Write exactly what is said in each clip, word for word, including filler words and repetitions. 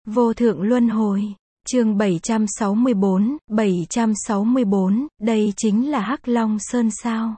Vô thượng luân hồi. Chương bảy trăm sáu mươi bốn, bảy trăm sáu mươi bốn, đây chính là Hắc Long Sơn sao?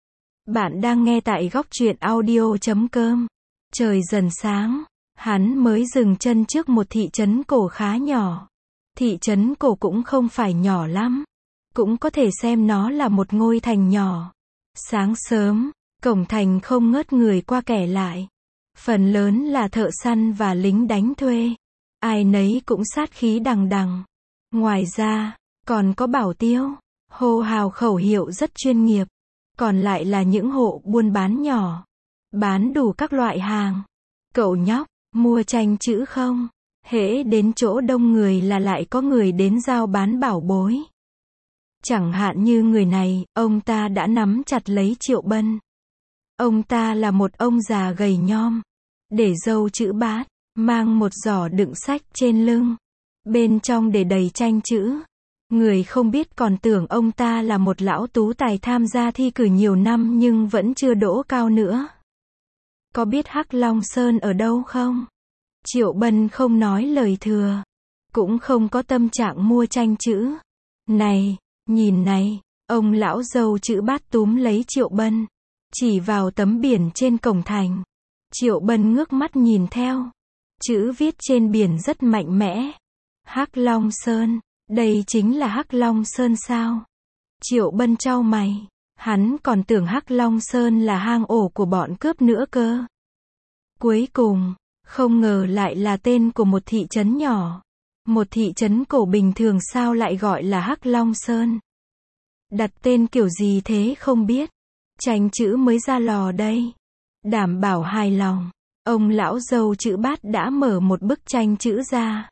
Bạn đang nghe tại góc truyện audio chấm com. Trời dần sáng, hắn mới dừng chân trước một thị trấn cổ khá nhỏ. Thị trấn cổ cũng không phải nhỏ lắm, cũng có thể xem nó là một ngôi thành nhỏ. Sáng sớm, cổng thành không ngớt người qua kẻ lại. Phần lớn là thợ săn và lính đánh thuê. Ai nấy cũng sát khí đằng đằng. Ngoài ra, còn có bảo tiêu, hô hào khẩu hiệu rất chuyên nghiệp. Còn lại là những hộ buôn bán nhỏ, bán đủ các loại hàng. Cậu nhóc, mua tranh chữ không? Hễ đến chỗ đông người là lại có người đến giao bán bảo bối. Chẳng hạn như người này, ông ta đã nắm chặt lấy Triệu Bân. Ông ta là một ông già gầy nhom, để râu chữ bát, mang một giỏ đựng sách trên lưng. Bên trong để đầy tranh chữ. Người không biết còn tưởng ông ta là một lão tú tài tham gia thi cử nhiều năm nhưng vẫn chưa đỗ cao nữa. Có biết Hắc Long Sơn ở đâu không? Triệu Bân không nói lời thừa. Cũng không có tâm trạng mua tranh chữ. Này, nhìn này, ông lão râu chữ bát túm lấy Triệu Bân. Chỉ vào tấm biển trên cổng thành. Triệu Bân ngước mắt nhìn theo. Chữ viết trên biển rất mạnh mẽ. Hắc Long Sơn, đây chính là Hắc Long Sơn sao? Triệu Bân chau mày, hắn còn tưởng Hắc Long Sơn là hang ổ của bọn cướp nữa cơ. Cuối cùng, không ngờ lại là tên của một thị trấn nhỏ. Một thị trấn cổ bình thường sao lại gọi là Hắc Long Sơn? Đặt tên kiểu gì thế không biết. Tranh chữ mới ra lò đây. Đảm bảo hài lòng. Ông lão râu chữ bát đã mở một bức tranh chữ ra.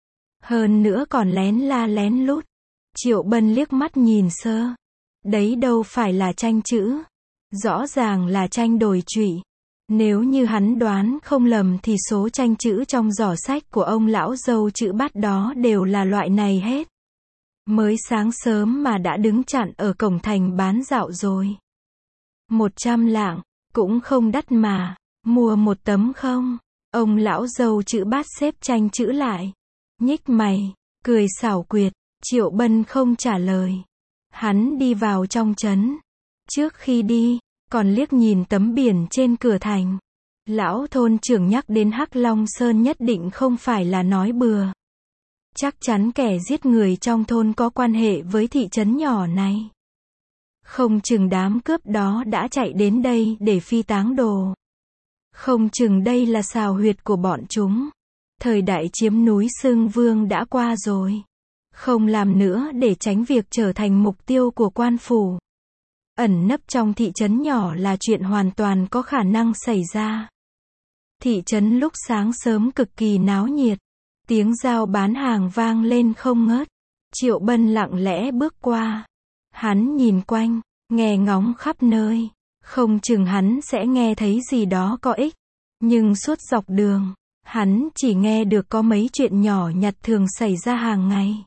Hơn nữa còn lén la lén lút. Triệu Bân liếc mắt nhìn sơ. Đấy đâu phải là tranh chữ. Rõ ràng là tranh đồi trụy. Nếu như hắn đoán không lầm thì số tranh chữ trong giỏ sách của ông lão râu chữ bát đó đều là loại này hết. Mới sáng sớm mà đã đứng chặn ở cổng thành bán dạo rồi. Một trăm lạng, cũng không đắt mà. Mua một tấm không? Ông lão râu chữ bát xếp tranh chữ lại. Nhích mày, cười xảo quyệt. Triệu Bân không trả lời. Hắn đi vào trong trấn. Trước khi đi, còn liếc nhìn tấm biển trên cửa thành. Lão thôn trưởng nhắc đến Hắc Long Sơn nhất định không phải là nói bừa. Chắc chắn kẻ giết người trong thôn có quan hệ với thị trấn nhỏ này. Không chừng đám cướp đó đã chạy đến đây để phi táng đồ. Không chừng đây là xào huyệt của bọn chúng. Thời đại chiếm núi Xương Vương đã qua rồi. Không làm nữa để tránh việc trở thành mục tiêu của quan phủ. Ẩn nấp trong thị trấn nhỏ là chuyện hoàn toàn có khả năng xảy ra. Thị trấn lúc sáng sớm cực kỳ náo nhiệt. Tiếng giao bán hàng vang lên không ngớt. Triệu Bân lặng lẽ bước qua. Hắn nhìn quanh, nghe ngóng khắp nơi. Không chừng hắn sẽ nghe thấy gì đó có ích. Nhưng suốt dọc đường, hắn chỉ nghe được có mấy chuyện nhỏ nhặt thường xảy ra hàng ngày.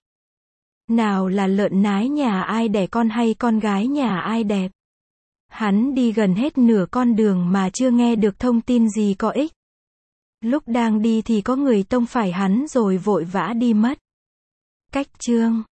Nào là lợn nái nhà ai đẻ con hay con gái nhà ai đẹp. Hắn đi gần hết nửa con đường mà chưa nghe được thông tin gì có ích. Lúc đang đi thì có người tông phải hắn rồi vội vã đi mất. Cách chương